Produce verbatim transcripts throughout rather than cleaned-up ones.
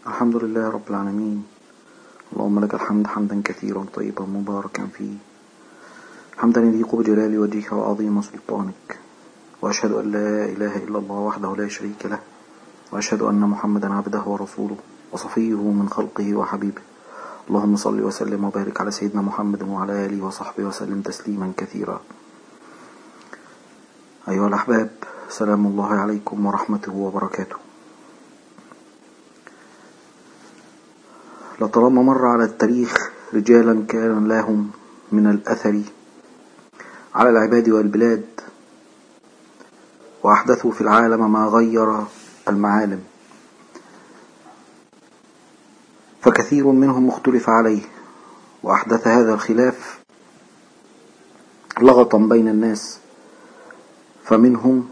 الحمد لله رب العالمين. اللهم لك الحمد حمدا كثيرا طيبا مباركا فيه، حمدا يليق بجلال وجهك وعظيم سلطانك، وأشهد أن لا إله إلا الله وحده لا شريك له، وأشهد أن محمدا عبده ورسوله وصفيه من خلقه وحبيبه. اللهم صل وسلم وبارك على سيدنا محمد وعلى آله وصحبه وسلم تسليما كثيرا. أيها الأحباب، سلام الله عليكم ورحمته وبركاته. لطالما مر على التاريخ رجالا كان لهم من الأثر على العباد والبلاد، وأحدثوا في العالم ما غير المعالم، فكثير منهم مختلف عليه، وأحدث هذا الخلاف لغطا بين الناس، فمنهم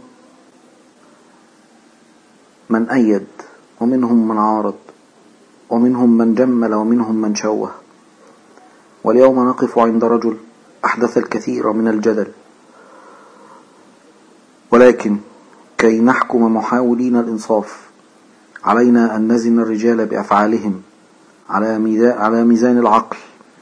من أيد ومنهم من عارض ومنهم من جمل ومنهم من شوه. واليوم نقف عند رجل أحدث الكثير من الجدل، ولكن كي نحكم محاولين الإنصاف علينا أن نزن الرجال بأفعالهم على ميزان العقل.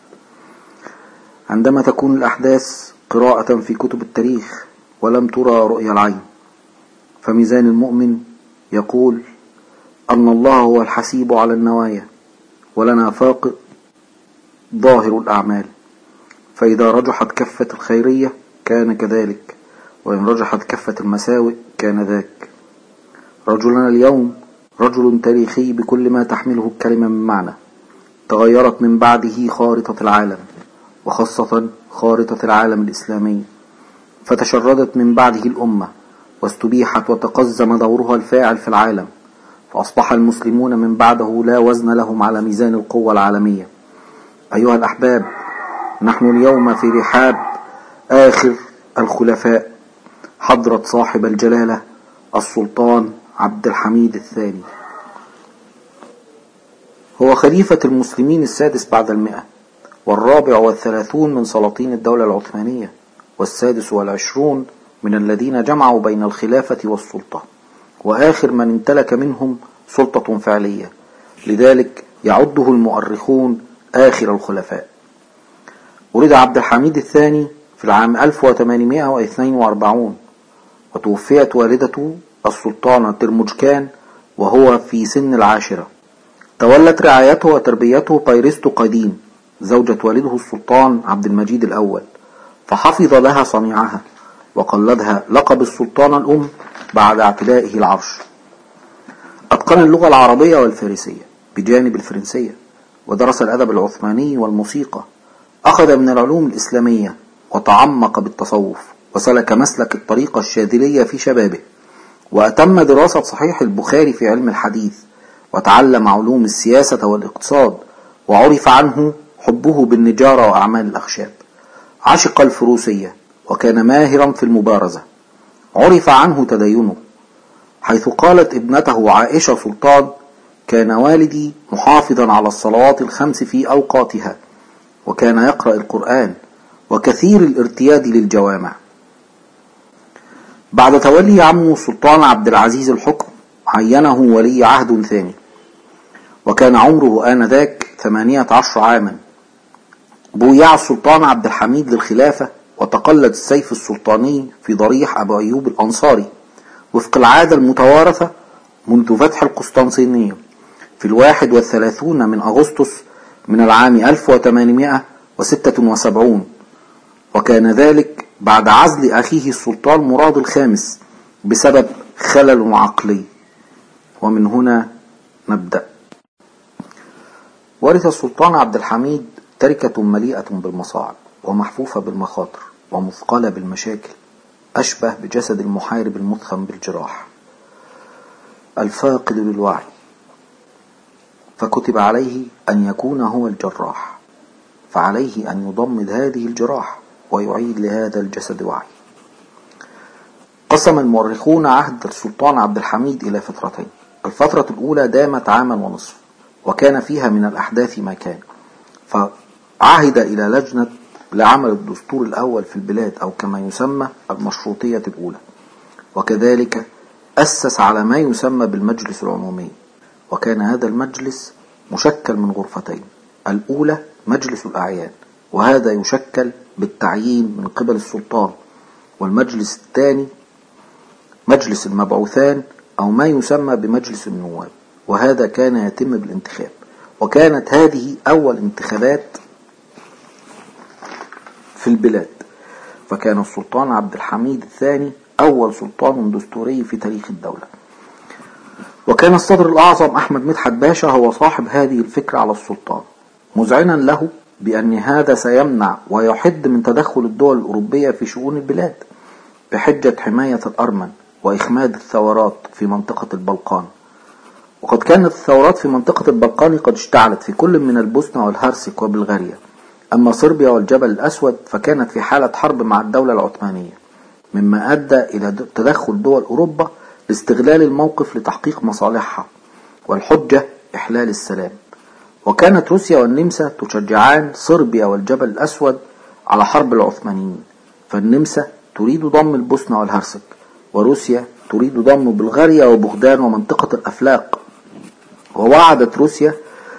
عندما تكون الأحداث قراءة في كتب التاريخ ولم ترى رؤيا العين، فميزان المؤمن يقول أن الله هو الحسيب على النوايا، ولنا فاق ظاهر الأعمال، فإذا رجحت كفة الخيرية كان كذلك، وإن رجحت كفة المساوئ كان ذاك. رجلنا اليوم رجل تاريخي بكل ما تحمله الكلمة من معنى. تغيرت من بعده خارطة العالم، وخاصة خارطة العالم الإسلامي، فتشردت من بعده الأمة، واستبيحت وتقزم دورها الفاعل في العالم، فأصبح المسلمون من بعده لا وزن لهم على ميزان القوة العالمية. أيها الأحباب، نحن اليوم في رحاب آخر الخلفاء، حضرة صاحب الجلالة السلطان عبد الحميد الثاني. هو خليفة المسلمين السادس بعد المئة، والرابع والثلاثون من سلاطين الدولة العثمانية، والسادس والعشرون من الذين جمعوا بين الخلافة والسلطة، وآخر من امتلك منهم سلطة فعلية، لذلك يعده المؤرخون آخر الخلفاء. ولد عبد الحميد الثاني في العام ألف وثمانمائة واثنين وأربعين، وتوفيت والدته السلطانة ترمجكان وهو في سن العاشرة. تولت رعايته وتربيته بيرستو قديم زوجة والده السلطان عبد المجيد الأول، فحفظ لها صنيعها وقلدها لقب السلطانة الأم بعد اعتلائه العرش. أتقن اللغة العربية والفارسية بجانب الفرنسية، ودرس الأدب العثماني والموسيقى. أخذ من العلوم الإسلامية وتعمق بالتصوف، وسلك مسلك الطريقة الشاذلية في شبابه، وأتم دراسة صحيح البخاري في علم الحديث، وتعلم علوم السياسة والاقتصاد، وعرف عنه حبه بالنجارة وأعمال الأخشاب. عشق الفروسية وكان ماهرا في المبارزة. عرف عنه تدينه، حيث قالت ابنته عائشة سلطان: كان والدي محافظا على الصلوات الخمس في أوقاتها، وكان يقرأ القرآن، وكثير الارتياد للجوامع. بعد تولي عمه السلطان عبد العزيز الحكم، عينه ولي عهد ثاني، وكان عمره آنذاك ثمانية عشر عاما. بويع السلطان عبد الحميد للخلافة، وتقلد السيف السلطاني في ضريح أبو أيوب الأنصاري وفق العادة المتوارثة منذ فتح القسطنطينية في الواحد والثلاثون من أغسطس من العام ألف وثمانمائة وستة وسبعين، وكان ذلك بعد عزل أخيه السلطان مراد الخامس بسبب خلل عقلي. ومن هنا نبدأ. ورث السلطان عبد الحميد تركة مليئة بالمصاعب، ومحفوفة بالمخاطر، ومثقلة بالمشاكل، أشبه بجسد المحارب المثخن بالجراح الفاقد للوعي، فكتب عليه أن يكون هو الجراح، فعليه أن يضمد هذه الجراح ويعيد لهذا الجسد وعي. قسم المؤرخون عهد السلطان عبد الحميد إلى فترتين. الفترة الأولى دامت عاما ونصف، وكان فيها من الأحداث ما كان، فعهد إلى لجنة لعمل الدستور الأول في البلاد، أو كما يسمى المشروطية الأولى، وكذلك أسس على ما يسمى بالمجلس العمومي، وكان هذا المجلس مشكل من غرفتين: الأولى مجلس الأعيان، وهذا يشكل بالتعيين من قبل السلطان، والمجلس الثاني مجلس المبعوثان أو ما يسمى بمجلس النواب، وهذا كان يتم بالانتخاب. وكانت هذه أول انتخابات في البلاد، فكان السلطان عبد الحميد الثاني أول سلطان دستوري في تاريخ الدولة. وكان الصدر الأعظم أحمد مدحت باشا هو صاحب هذه الفكرة على السلطان، مذعنا له بأن هذا سيمنع ويحد من تدخل الدول الأوروبية في شؤون البلاد بحجة حماية الأرمن وإخماد الثورات في منطقة البلقان. وقد كانت الثورات في منطقة البلقان قد اشتعلت في كل من البوسنة والهرسك وبلغاريا. أما صربيا والجبل الأسود فكانت في حالة حرب مع الدولة العثمانية، مما أدى إلى تدخل دول أوروبا لاستغلال الموقف لتحقيق مصالحها، والحجة إحلال السلام. وكانت روسيا والنمسا تشجعان صربيا والجبل الأسود على حرب العثمانيين، فالنمسا تريد ضم البوسنة والهرسك، وروسيا تريد ضم بلغاريا وبغداد ومنطقة الأفلاق. ووعدت روسيا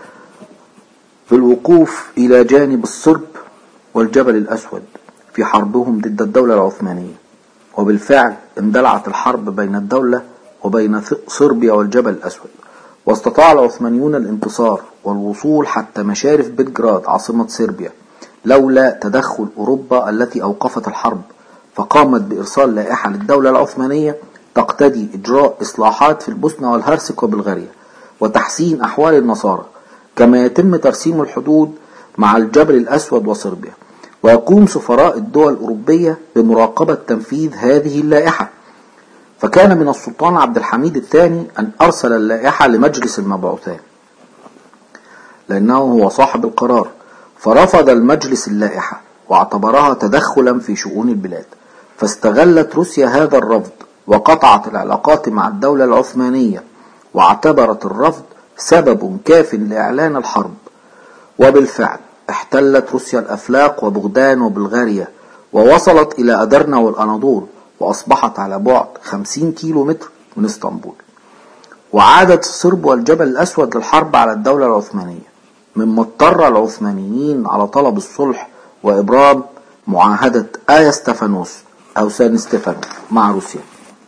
بالوقوف إلى جانب الصرب والجبل الأسود في حربهم ضد الدولة العثمانية. وبالفعل اندلعت الحرب بين الدولة وبين صربيا والجبل الأسود، واستطاع العثمانيون الانتصار والوصول حتى مشارف بلغراد عاصمة صربيا لولا تدخل أوروبا التي أوقفت الحرب، فقامت بإرسال لائحة للدولة العثمانية تقتضي إجراء إصلاحات في البوسنة والهرسك وبلغاريا وتحسين أحوال النصارى، كما يتم ترسيم الحدود مع الجبل الأسود وصربيا. ويقوم سفراء الدول الأوروبية بمراقبة تنفيذ هذه اللائحة. فكان من السلطان عبد الحميد الثاني أن أرسل اللائحة لمجلس المبعوثان لأنه هو صاحب القرار، فرفض المجلس اللائحة واعتبرها تدخلا في شؤون البلاد. فاستغلت روسيا هذا الرفض وقطعت العلاقات مع الدولة العثمانية، واعتبرت الرفض سبب كاف لإعلان الحرب. وبالفعل احتلت روسيا الأفلاق وبغداد وبلغاريا، ووصلت إلى أدرنا والأناضول، وأصبحت على بعد خمسين كيلو متر من اسطنبول. وعادت الصرب والجبل الأسود للحرب على الدولة العثمانية، مما اضطر العثمانيين على طلب الصلح وإبرام معاهدة آيا ستيفانوس أو سان ستيفانو مع روسيا.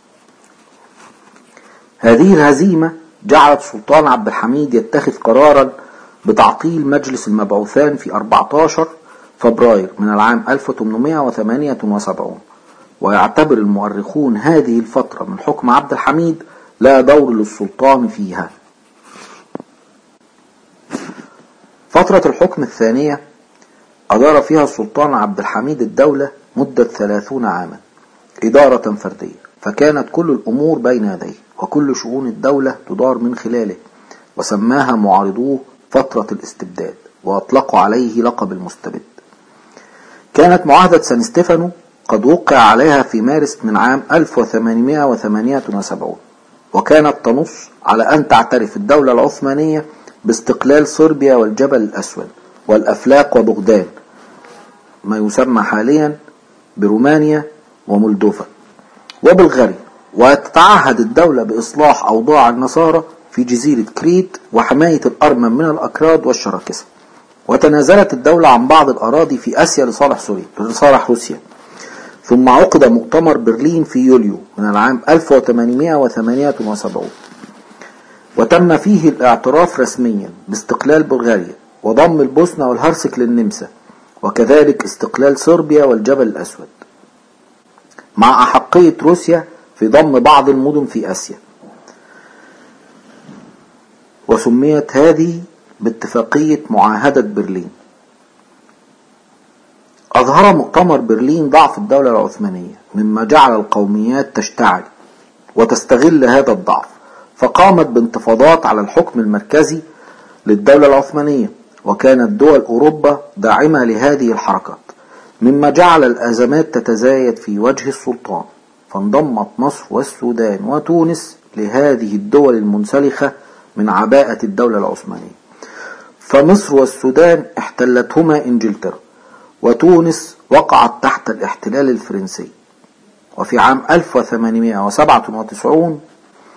هذه الهزيمة جعلت السلطان عبد الحميد يتخذ قرارا بتعطيل مجلس المبعوثان في أربعة عشر فبراير من العام ألف وثمانمائة وثمانية وسبعين. ويعتبر المؤرخون هذه الفترة من حكم عبد الحميد لا دور للسلطان فيها. فترة الحكم الثانية أدار فيها السلطان عبد الحميد الدولة مدة ثلاثون عاما إدارة فردية، فكانت كل الأمور بين يديه وكل شؤون الدولة تدار من خلاله، وسماها معارضوه فترة الاستبداد، وأطلقوا عليه لقب المستبد. كانت معاهدة سان ستيفانو قد وقع عليها في مارس من عام ألف وثمانمائة وثمانية وسبعين، وكانت تنص على أن تعترف الدولة العثمانية باستقلال صربيا والجبل الأسود والأفلاق وبغداد، ما يسمى حاليا برومانيا ومولدوفا وبلغاريا، وتتعهد الدولة بإصلاح أوضاع النصارى في جزيرة كريت وحماية الأرمن من الأكراد والشراكسة. وتنازلت الدولة عن بعض الأراضي في آسيا لصالح سوريا لصالح روسيا. ثم عقد مؤتمر برلين في يوليو من العام ألف وثمانمائة وثمانية وسبعين، وتم فيه الاعتراف رسميا باستقلال بلغاريا وضم البوسنة والهرسك للنمسا، وكذلك استقلال صربيا والجبل الأسود، مع أحقية روسيا في ضم بعض المدن في آسيا. وسميت هذه باتفاقية معاهدة برلين. أظهر مؤتمر برلين ضعف الدولة العثمانية، مما جعل القوميات تشتعل وتستغل هذا الضعف، فقامت بانتفاضات على الحكم المركزي للدولة العثمانية، وكانت دول أوروبا داعمة لهذه الحركات، مما جعل الأزمات تتزايد في وجه السلطان. فانضمت مصر والسودان وتونس لهذه الدول المنسلخة من عباءة الدولة العثمانية. فمصر والسودان احتلتهما إنجلترا، وتونس وقعت تحت الاحتلال الفرنسي. وفي عام ألف وثمانمائة وسبعة وتسعين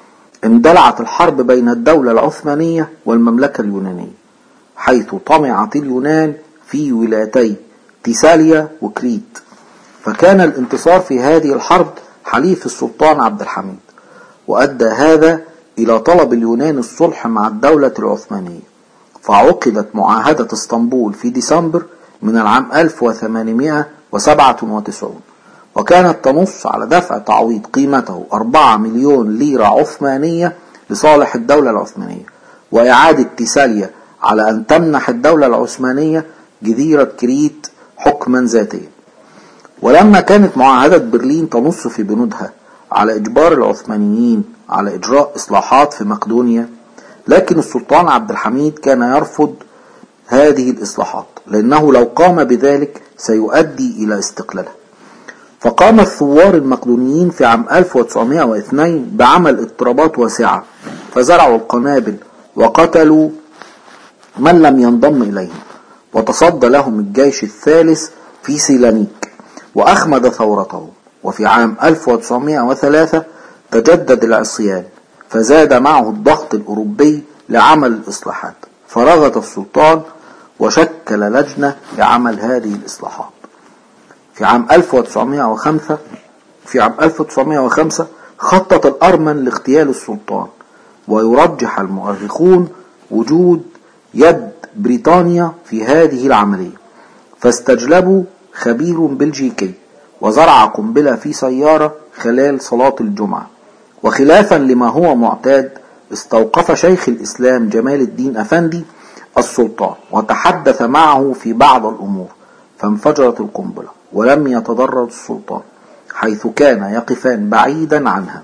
اندلعت الحرب بين الدولة العثمانية والمملكة اليونانية، حيث طمعت اليونان في ولايتي تيساليا وكريت، فكان الانتصار في هذه الحرب حليف السلطان عبد الحميد، وأدى هذا إلى طلب اليونان الصلح مع الدولة العثمانية، فعقدت معاهدة اسطنبول في ديسمبر من العام ألف وثمانمائة وسبعة وتسعين، وكانت تنص على دفع تعويض قيمته أربعة مليون ليرة عثمانية لصالح الدولة العثمانية، وإعادة تيساليا على أن تمنح الدولة العثمانية جزيرة كريت حكما ذاتيا. ولما كانت معاهدة برلين تنص في بنودها على إجبار العثمانيين على إجراء إصلاحات في مقدونيا، لكن السلطان عبد الحميد كان يرفض هذه الإصلاحات، لأنه لو قام بذلك سيؤدي إلى استقلالها. فقام الثوار المقدونيين في عام ألف وتسعمائة واثنين بعمل اضطرابات واسعة، فزرعوا القنابل وقتلوا من لم ينضم إليهم، وتصدى لهم الجيش الثالث في سيلانيك وأخمد ثورته. وفي عام ألف وتسعمائة وثلاثة تجدد العصيان، فزاد معه الضغط الأوروبي لعمل الإصلاحات، فرغت السلطان وشكل لجنة لعمل هذه الإصلاحات. في عام ألف وتسعمائة وخمسة في عام ألف وتسعمائة وخمسة خطط الأرمن لاغتيال السلطان، ويرجح المؤرخون وجود يد بريطانيا في هذه العملية، فاستجلبوا خبير بلجيكي وزرع قنبلة في سيارة خلال صلاة الجمعة. وخلافا لما هو معتاد، استوقف شيخ الإسلام جمال الدين أفندي السلطان وتحدث معه في بعض الأمور، فانفجرت القنبلة ولم يتضرر السلطان، حيث كان يقفان بعيدا عنها.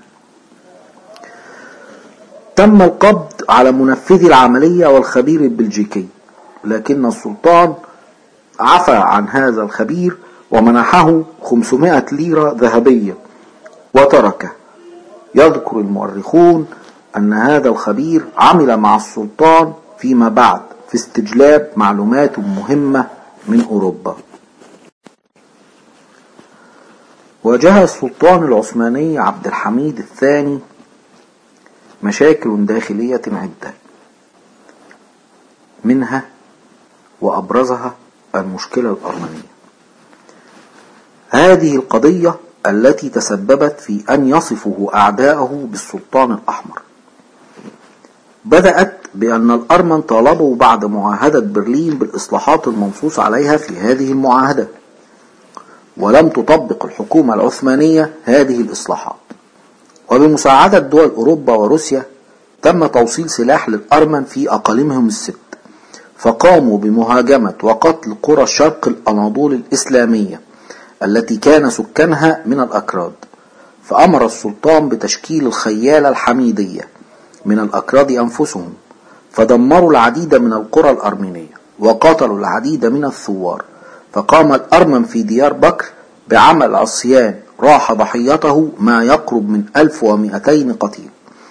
تم القبض على منفذي العملية والخبير البلجيكي، لكن السلطان عفى عن هذا الخبير ومنحه خمسمائة ليرة ذهبية وتركه. يذكر المؤرخون أن هذا الخبير عمل مع السلطان فيما بعد في استجلاب معلومات مهمة من أوروبا. واجه السلطان العثماني عبد الحميد الثاني مشاكل داخلية عدة، منها وأبرزها المشكلة الأرمنية. هذه القضية التي تسببت في أن يصفه أعداءه بالسلطان الأحمر بدأت بأن الأرمن طالبوا بعد معاهدة برلين بالإصلاحات المنصوص عليها في هذه المعاهدة، ولم تطبق الحكومة العثمانية هذه الإصلاحات، وبمساعدة دول أوروبا وروسيا تم توصيل سلاح للأرمن في أقاليمهم الست، فقاموا بمهاجمة وقتل قرى شرق الأناضول الإسلامية التي كان سكانها من الأكراد، فأمر السلطان بتشكيل الخيالة الحميدية من الأكراد أنفسهم، فدمروا العديد من القرى الأرمينية وقتلوا العديد من الثوار. فقام الأرمن في ديار بكر بعمل عصيان راح ضحيته ما يقرب من ألف ومئتين قتيل.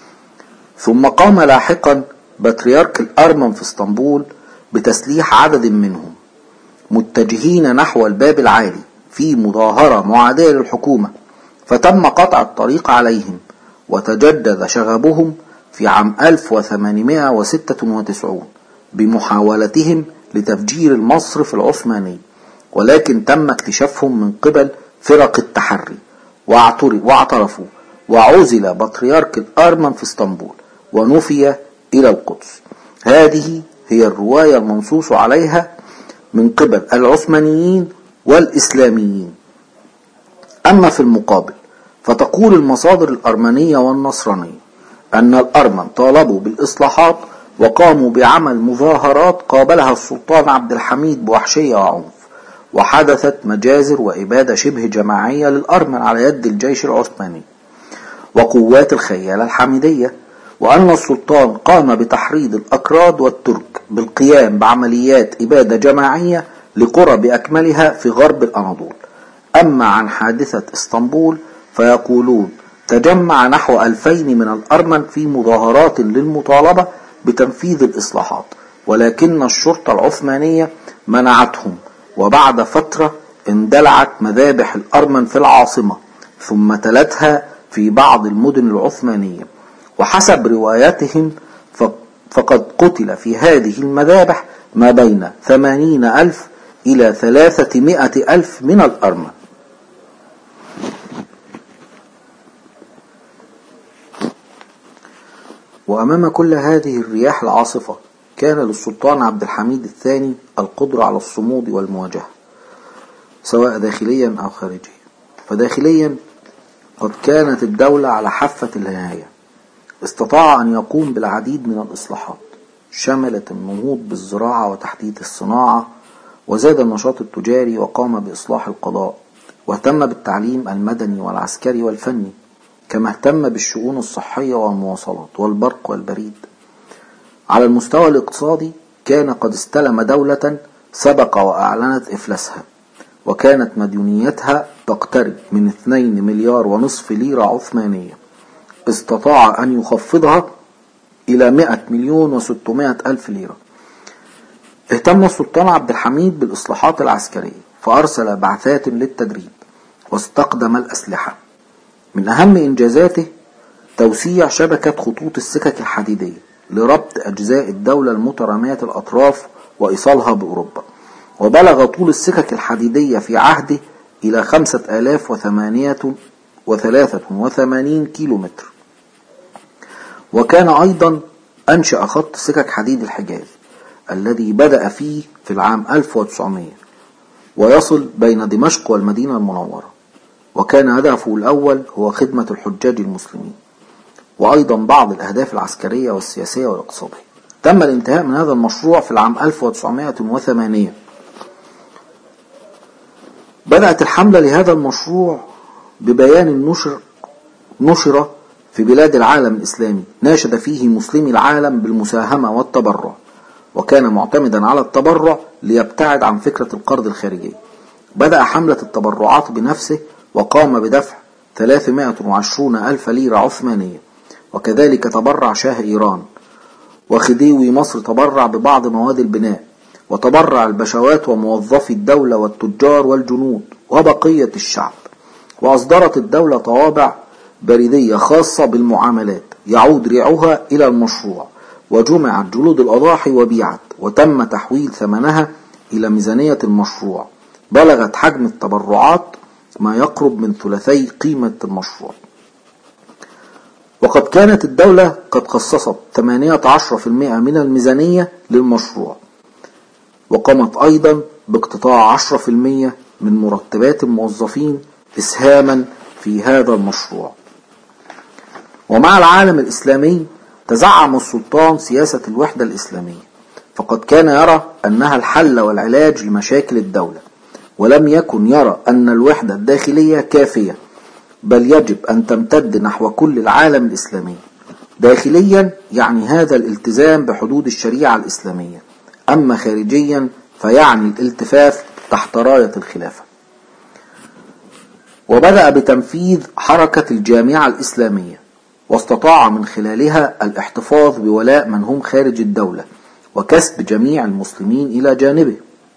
ثم قام لاحقا بطريرك الأرمن في اسطنبول بتسليح عدد منهم متجهين نحو الباب العالي في مظاهرة معادية للحكومة، فتم قطع الطريق عليهم، وتجدد شغبهم في عام ألف وثمانمائة وستة وتسعين بمحاولتهم لتفجير المصرف العثماني، ولكن تم اكتشافهم من قبل فرق التحري واعترفوا، وعزل بطريرك الأرمن في اسطنبول ونفي إلى القدس. هذه هي الرواية المنصوص عليها من قبل العثمانيين والإسلاميين. أما في المقابل فتقول المصادر الأرمنية والنصرانية أن الأرمن طالبوا بالإصلاحات وقاموا بعمل مظاهرات قابلها السلطان عبد الحميد بوحشية وعنف، وحدثت مجازر وإبادة شبه جماعية للأرمن على يد الجيش العثماني وقوات الخيالة الحميدية، وأن السلطان قام بتحريض الأكراد والترك بالقيام بعمليات إبادة جماعية لقرى بأكملها في غرب الأناضول. أما عن حادثة اسطنبول فيقولون تجمع نحو ألفين من الأرمن في مظاهرات للمطالبة بتنفيذ الإصلاحات، ولكن الشرطة العثمانية منعتهم، وبعد فترة اندلعت مذابح الأرمن في العاصمة ثم تلتها في بعض المدن العثمانية، وحسب رواياتهم فقد قتل في هذه المذابح ما بين ثمانين ألف إلى ثلاثمائة ألف من الأرمن. وأمام كل هذه الرياح العاصفة كان للسلطان عبد الحميد الثاني القدرة على الصمود والمواجهة سواء داخليا أو خارجيا. فداخليا قد كانت الدولة على حافة النهاية، استطاع أن يقوم بالعديد من الإصلاحات شملت النهوض بالزراعة وتحديث الصناعة، وزاد النشاط التجاري، وقام بإصلاح القضاء، واهتم بالتعليم المدني والعسكري والفني، كما اهتم بالشؤون الصحية والمواصلات والبرق والبريد. على المستوى الاقتصادي كان قد استلم دولة سبق وأعلنت إفلاسها، وكانت مديونيتها تقترب من اثنين مليار ونصف ليرة عثمانية، استطاع أن يخفضها إلى مئة مليون وستمائة ألف ليرة. اهتم السلطان عبد الحميد بالإصلاحات العسكرية، فأرسل بعثات للتدريب واستقدم الأسلحة. من أهم إنجازاته توسيع شبكة خطوط السكك الحديدية لربط أجزاء الدولة المترامية الأطراف وإيصالها بأوروبا، وبلغ طول السكك الحديدية في عهده إلى خمسة آلاف وثمانمائة وثلاثة وثمانين كيلو متر. وكان أيضا أنشأ خط سكك حديد الحجاز الذي بدأ فيه في العام ألف وتسعمائة ويصل بين دمشق والمدينة المنورة، وكان هدفه الأول هو خدمة الحجاج المسلمين، وأيضا بعض الأهداف العسكرية والسياسية والاقتصادية. تم الانتهاء من هذا المشروع في العام ألف وتسعمائة وثمانية. بدأت الحملة لهذا المشروع ببيان النشر نشر في بلاد العالم الإسلامي ناشد فيه مسلمي العالم بالمساهمة والتبرع، وكان معتمدا على التبرع ليبتعد عن فكرة القرض الخارجي. بدأ حملة التبرعات بنفسه وقام بدفع ثلاثمائة وعشرين ألف ليرة عثمانية، وكذلك تبرع شاه إيران، وخديوي مصر تبرع ببعض مواد البناء، وتبرع البشوات وموظفي الدولة والتجار والجنود وبقية الشعب. وأصدرت الدولة طوابع بريدية خاصة بالمعاملات يعود ريعها إلى المشروع، وجمعت جلود الأضاحي وبيعت، وتم تحويل ثمنها إلى ميزانية المشروع. بلغت حجم التبرعات ما يقرب من ثلثي قيمة المشروع. وقد كانت الدولة قد خصصت ثمانية عشر بالمئة من الميزانية للمشروع، وقامت أيضا باقتطاع عشرة بالمئة من مرتبات الموظفين إسهاما في هذا المشروع. ومع العالم الإسلامي تزعم السلطان سياسة الوحدة الإسلامية، فقد كان يرى أنها الحل والعلاج لمشاكل الدولة، ولم يكن يرى أن الوحدة الداخلية كافية، بل يجب أن تمتد نحو كل العالم الإسلامي. داخليا يعني هذا الالتزام بحدود الشريعة الإسلامية، أما خارجيا فيعني الالتفاف تحت راية الخلافة. وبدأ بتنفيذ حركة الجامعة الإسلامية، واستطاع من خلالها الاحتفاظ بولاء من هم خارج الدولة وكسب جميع المسلمين إلى جانبه.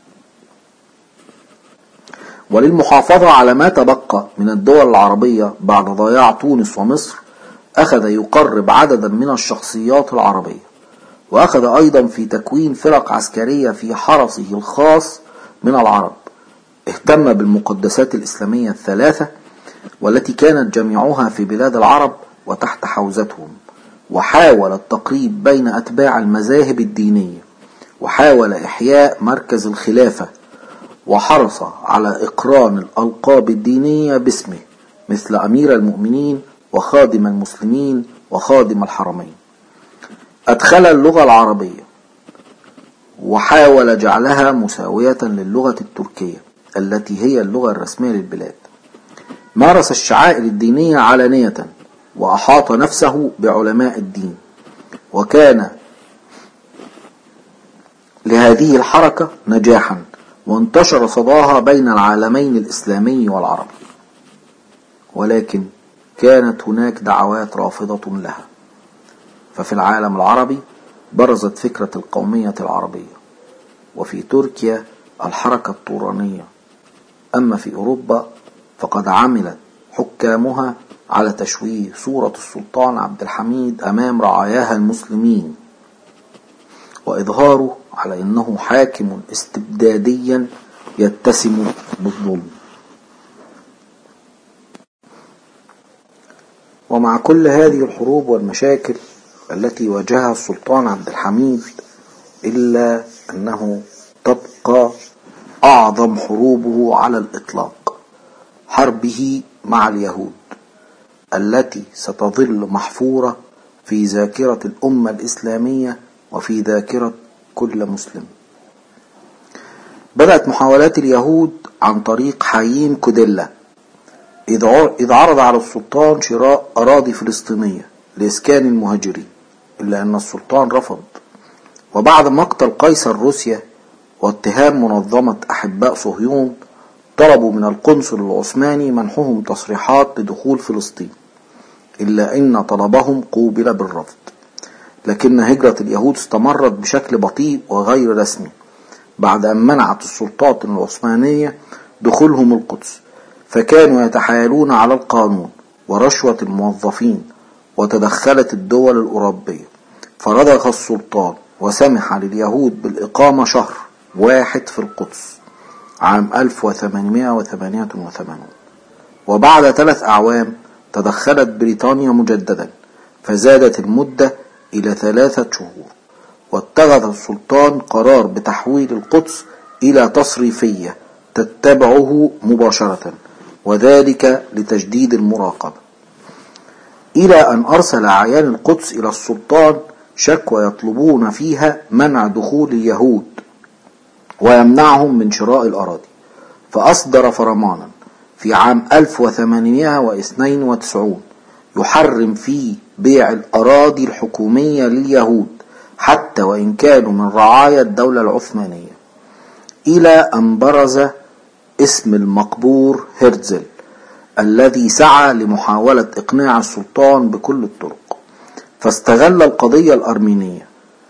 وللمحافظة على ما تبقى من الدول العربية بعد ضياع تونس ومصر أخذ يقرب عددا من الشخصيات العربية، وأخذ أيضا في تكوين فرق عسكرية في حرسه الخاص من العرب. اهتم بالمقدسات الإسلامية الثلاثة والتي كانت جميعها في بلاد العرب وتحت حوزتهم، وحاول التقريب بين أتباع المذاهب الدينية، وحاول إحياء مركز الخلافة، وحرص على إقران الألقاب الدينية باسمه مثل أمير المؤمنين وخادم المسلمين وخادم الحرمين. أدخل اللغة العربية وحاول جعلها مساوية للغة التركية التي هي اللغة الرسمية للبلاد. مارس الشعائر الدينية علانية، وأحاط نفسه بعلماء الدين، وكان لهذه الحركة نجاحا، وانتشر صداها بين العالمين الإسلامي والعربي. ولكن كانت هناك دعوات رافضة لها. ففي العالم العربي برزت فكرة القومية العربية، وفي تركيا الحركة الطورانية، أما في أوروبا فقد عملت حكامها على تشويه صورة السلطان عبد الحميد أمام رعاياها المسلمين، وإظهاره على أنه حاكم استبداديا يتسم بالظلم. ومع كل هذه الحروب والمشاكل التي واجهها السلطان عبد الحميد، إلا أنه تبقى أعظم حروبه على الإطلاق حربه مع اليهود، التي ستظل محفورة في ذاكرة الأمة الإسلامية وفي ذاكرة كل مسلم. بدأت محاولات اليهود عن طريق حاييم كوديلا، إذ عرض على السلطان شراء أراضي فلسطينية لإسكان المهاجرين، إلا أن السلطان رفض. وبعد مقتل قيصر روسيا واتهام منظمة أحباء صهيون، طلبوا من القنصل العثماني منحهم تصريحات لدخول فلسطين، إلا أن طلبهم قوبل بالرفض. لكن هجرة اليهود استمرت بشكل بطيء وغير رسمي بعد أن منعت السلطات العثمانية دخولهم القدس، فكانوا يتحايلون على القانون ورشوة الموظفين، وتدخلت الدول الأوروبية فرضخ السلطان وسمح لليهود بالإقامة شهر واحد في القدس عام ألف وثمانمائة وثمانية وثمانين. وبعد ثلاث أعوام تدخلت بريطانيا مجددا فزادت المدة إلى ثلاثة شهور، واتخذ السلطان قرار بتحويل القدس إلى تصريفية تتبعه مباشرة، وذلك لتجديد المراقبة، إلى أن أرسل أعيان القدس إلى السلطان شكوى يطلبون فيها منع دخول اليهود ويمنعهم من شراء الأراضي. فأصدر فرمانا في عام ألف وثمانمائة واثنين وتسعين يحرم فيه بيع الأراضي الحكومية لليهود حتى وإن كانوا من رعايا الدولة العثمانية، إلى أن برز اسم المقبور هرتزل الذي سعى لمحاولة إقناع السلطان بكل الطرق، فاستغل القضية الأرمينية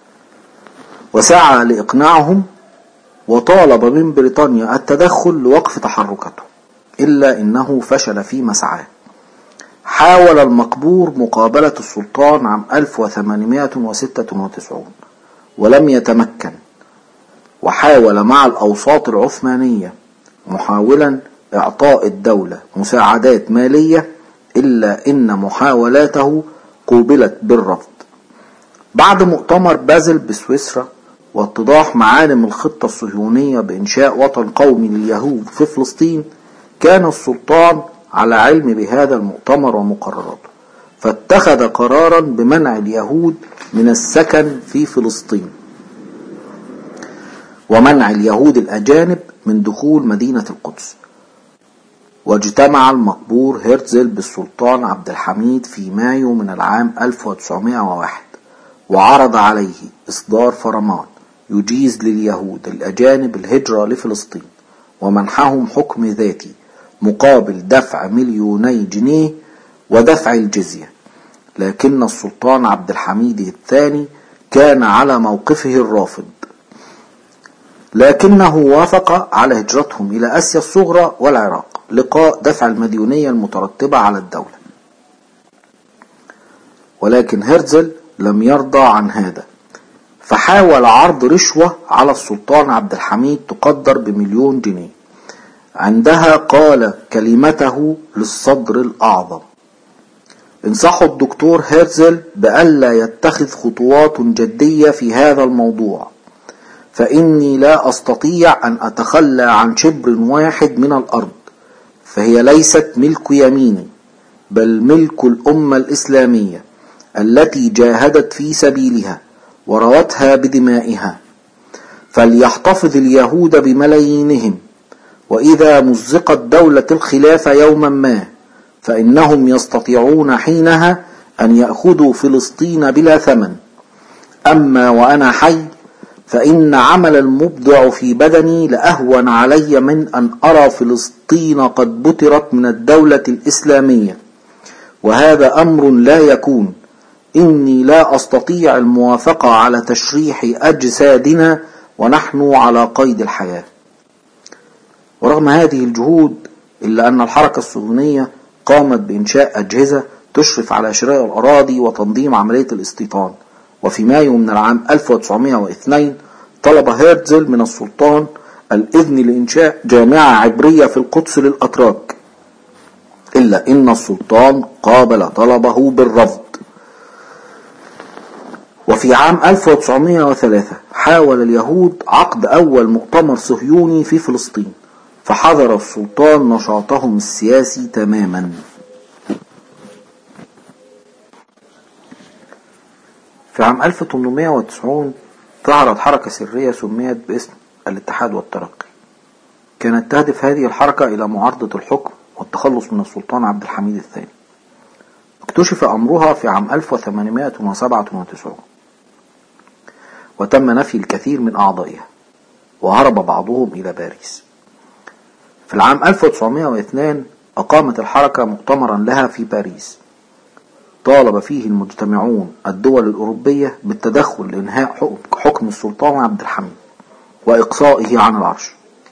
وسعى لإقناعهم، وطالب من بريطانيا التدخل لوقف تحركته، إلا إنه فشل في مسعاه. حاول المقبور مقابلة السلطان عام ألف وثمانمائة وستة وتسعين ولم يتمكن، وحاول مع الأوساط العثمانية محاولا إعطاء الدولة مساعدات مالية، إلا إن محاولاته قوبلت بالرفض. بعد مؤتمر بازل بسويسرا واتضاح معالم الخطة الصهيونية بإنشاء وطن قومي لليهود في فلسطين، كان السلطان على علم بهذا المؤتمر ومقرراته، فاتخذ قرارا بمنع اليهود من السكن في فلسطين ومنع اليهود الأجانب من دخول مدينة القدس. واجتمع المقبور هرتزل بالسلطان عبد الحميد في مايو من العام ألف وتسعمائة وواحد، وعرض عليه إصدار فرمان يجيز لليهود الأجانب الهجرة لفلسطين ومنحهم حكم ذاتي مقابل دفع مليوني جنيه ودفع الجزية. لكن السلطان عبد الحميد الثاني كان على موقفه الرافض، لكنه وافق على هجرتهم إلى آسيا الصغرى والعراق لقاء دفع المديونية المترتبة على الدولة. ولكن هرتزل لم يرضى عن هذا، فحاول عرض رشوة على السلطان عبد الحميد تقدر بمليون جنيه. عندها قال كلمته للصدر الأعظم: انصحوا الدكتور هرتزل بألا يتخذ خطوات جدية في هذا الموضوع، فإني لا أستطيع أن أتخلى عن شبر واحد من الأرض، فهي ليست ملك يميني بل ملك الأمة الإسلامية التي جاهدت في سبيلها وروتها بدمائها، فليحتفظ اليهود بملايينهم، وإذا مزقت دولة الخلافة يوما ما فإنهم يستطيعون حينها أن يأخذوا فلسطين بلا ثمن. أما وأنا حي فإن عمل المبدع في بدني لأهون علي من أن أرى فلسطين قد بترت من الدولة الإسلامية، وهذا أمر لا يكون. إني لا أستطيع الموافقة على تشريح أجسادنا ونحن على قيد الحياة. ورغم هذه الجهود إلا أن الحركة الصهيونية قامت بإنشاء أجهزة تشرف على شراء الأراضي وتنظيم عملية الاستيطان. وفي مايو من العام ألف وتسعمائة واثنين طلب هيرتزل من السلطان الإذن لإنشاء جامعة عبرية في القدس للأتراك، إلا إن السلطان قابل طلبه بالرفض. وفي عام ألف وتسعمائة وثلاثة حاول اليهود عقد أول مؤتمر صهيوني في فلسطين، فحظر السلطان نشاطهم السياسي تماما. في عام ألف وثمانمائة وتسعين ظهرت حركة سرية سميت باسم الاتحاد والترقي. كانت تهدف هذه الحركة إلى معارضة الحكم والتخلص من السلطان عبد الحميد الثاني. اكتشف أمرها في عام ألف وثمانمائة وسبعة وتسعين، وتم نفي الكثير من أعضائها، وهرب بعضهم إلى باريس. في العام ألف وتسعمائة واثنين أقامت الحركة مؤتمرا لها في باريس، طالب فيه المجتمعون الدول الأوروبية بالتدخل لإنهاء حكم السلطان عبد الحميد وإقصائه عن العرش.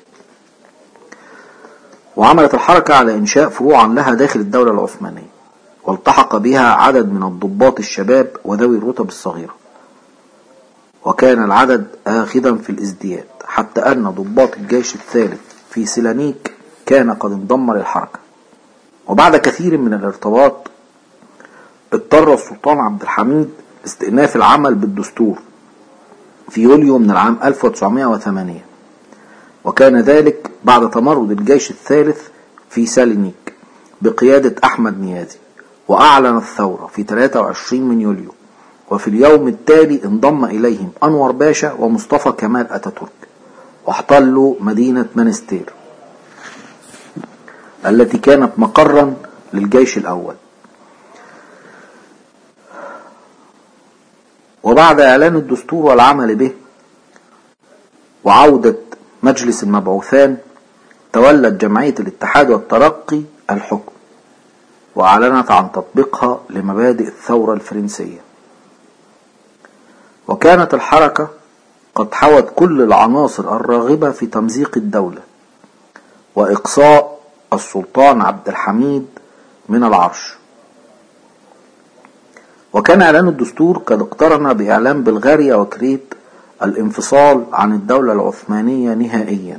وعملت الحركة على إنشاء فروعا لها داخل الدولة العثمانية، والتحق بها عدد من الضباط الشباب وذوي الرتب الصغيرة، وكان العدد آخذا في الازدياد، حتى أن ضباط الجيش الثالث في سيلانيك كان قد انضم للحركة. وبعد كثير من الارتباط اضطر السلطان عبد الحميد لاستئناف العمل بالدستور في يوليو من العام ألف وتسعمائة وثمانية، وكان ذلك بعد تمرد الجيش الثالث في سالينيك بقيادة أحمد نيازي، وأعلن الثورة في ثلاثة وعشرين من يوليو. وفي اليوم التالي انضم إليهم أنور باشا ومصطفى كمال أتاتورك، واحتلوا مدينة منستير التي كانت مقرا للجيش الأول. وبعد إعلان الدستور والعمل به وعودة مجلس المبعوثان، تولت جمعية الاتحاد والترقي الحكم، وأعلنت عن تطبيقها لمبادئ الثورة الفرنسية. وكانت الحركة قد حوت كل العناصر الراغبة في تمزيق الدولة وإقصاء السلطان عبد الحميد من العرش. وكان إعلان الدستور قد اقترن بإعلان بلغاريا وكريت الانفصال عن الدولة العثمانية نهائيا.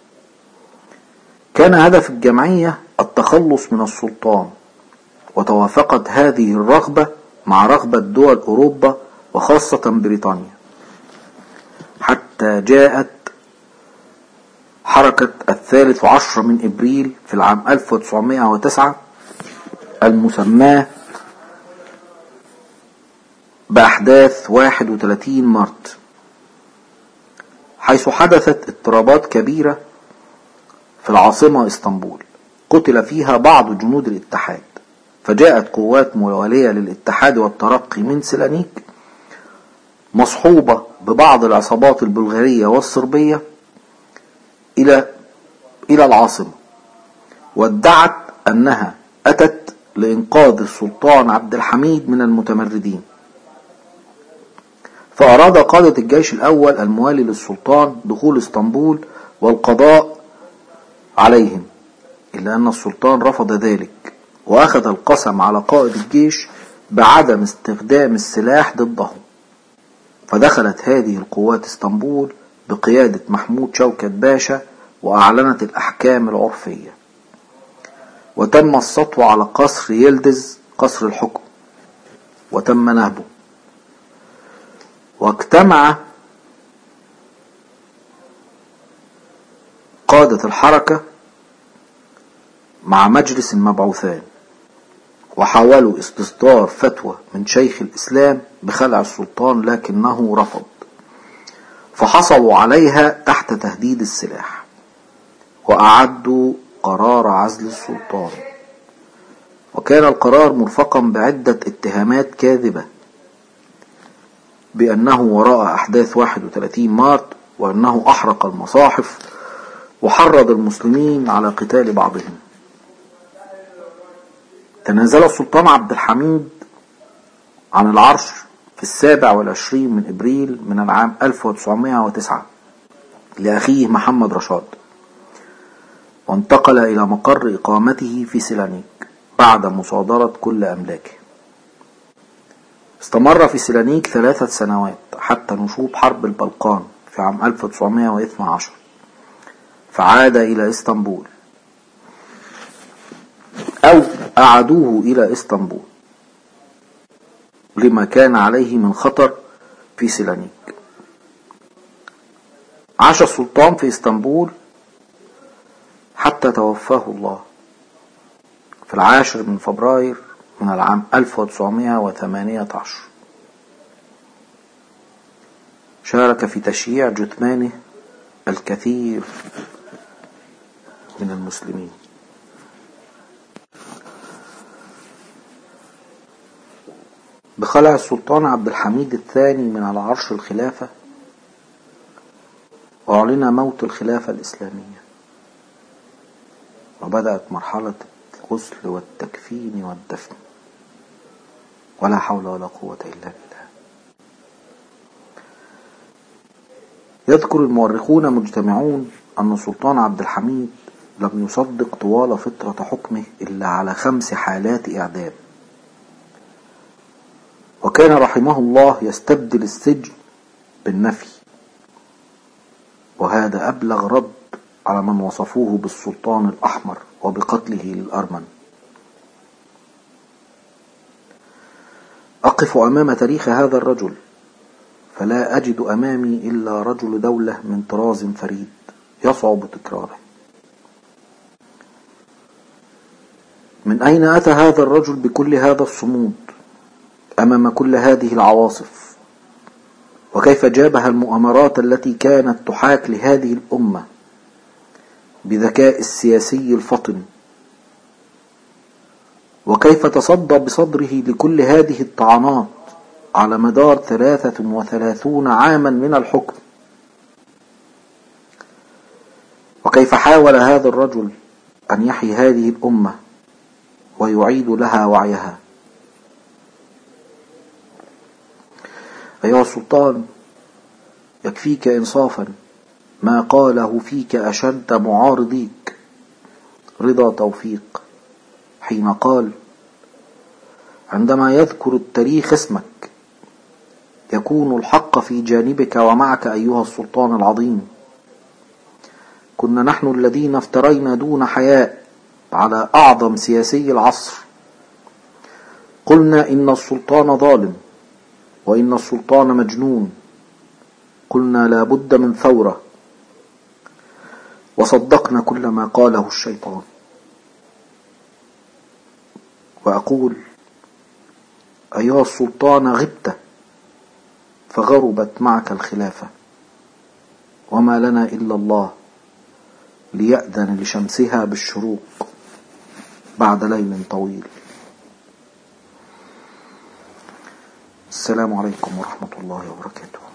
كان هدف الجمعية التخلص من السلطان، وتوافقت هذه الرغبة مع رغبة دول أوروبا وخاصة بريطانيا، حتى جاءت حركة الثالث عشر من إبريل في العام ألف وتسعمائة وتسعة المسماة بأحداث واحد وثلاثين مارت، حيث حدثت اضطرابات كبيرة في العاصمة اسطنبول قتل فيها بعض جنود الاتحاد، فجاءت قوات موالية للاتحاد والترقي من سيلانيك مصحوبة ببعض العصابات البلغارية والصربية إلى إلى العاصمة، وادعت أنها أتت لإنقاذ السلطان عبد الحميد من المتمردين. فأراد قادة الجيش الأول الموالي للسلطان دخول اسطنبول والقضاء عليهم، إلا أن السلطان رفض ذلك، وأخذ القسم على قائد الجيش بعدم استخدام السلاح ضدهم. فدخلت هذه القوات اسطنبول بقيادة محمود شوكت باشا، وأعلنت الأحكام العرفية، وتم السطو على قصر يلدز قصر الحكم، وتم نهبه. واجتمع قادة الحركة مع مجلس المبعوثان، وحاولوا استصدار فتوى من شيخ الإسلام بخلع السلطان، لكنه رفض، فحصلوا عليها تحت تهديد السلاح، وأعدوا قرار عزل السلطان. وكان القرار مرفقا بعدة اتهامات كاذبة بأنه وراء أحداث واحد وثلاثين مارت، وأنه أحرق المصاحف وحرض المسلمين على قتال بعضهم. تنازل السلطان عبد الحميد عن العرش في السابع والعشرين من إبريل من العام ألف وتسعمائة وتسعة لأخيه محمد رشاد، وانتقل إلى مقر إقامته في سيلانيك، بعد مصادرة كل أملاكه. استمر في سيلانيك ثلاثة سنوات حتى نشوب حرب البلقان في عام ألف وتسعمائة واثني عشر، فعاد إلى إسطنبول أو أعادوه إلى إسطنبول لما كان عليه من خطر في سيلانيك. عاش السلطان في إسطنبول حتى توفاه الله في العاشر من فبراير من العام ألف وتسعمائة وثمانية عشر. شارك في تشييع جثمانه الكثير من المسلمين. بخلع السلطان عبد الحميد الثاني من على عرش الخلافة أعلن موت الخلافة الإسلامية، وبدأت مرحلة الغسل والتكفين والدفن، ولا حول ولا قوة إلا بالله. يذكر المؤرخون مجتمعون أن السلطان عبد الحميد لم يصدق طوال فترة حكمه إلا على خمس حالات إعدام، وكان رحمه الله يستبدل السجن بالنفي، وهذا أبلغ رد على من وصفوه بالسلطان الأحمر وبقتله للأرمن. أقف أمام تاريخ هذا الرجل فلا أجد أمامي إلا رجل دولة من طراز فريد يصعب تكراره. من أين أتى هذا الرجل بكل هذا الصمود أمام كل هذه العواصف؟ وكيف جابه المؤامرات التي كانت تحاك لهذه الأمة بذكاء السياسي الفطن؟ وكيف تصدى بصدره لكل هذه الطعنات على مدار ثلاثة وثلاثون عاما من الحكم؟ وكيف حاول هذا الرجل أن يحيي هذه الأمة ويعيد لها وعيها؟ أيها السلطان، يكفيك إنصافا ما قاله فيك أشد معارضيك رضا توفيق حين قال: عندما يذكر التاريخ اسمك يكون الحق في جانبك ومعك أيها السلطان العظيم. كنا نحن الذين افترينا دون حياء على أعظم سياسي العصر، قلنا إن السلطان ظالم وإن السلطان مجنون، قلنا لا بد من ثورة، وصدقنا كل ما قاله الشيطان. وأقول: أيها السلطان، غبت فغربت معك الخلافة، وما لنا إلا الله ليأذن لشمسها بالشروق بعد ليل طويل. السلام عليكم ورحمة الله وبركاته.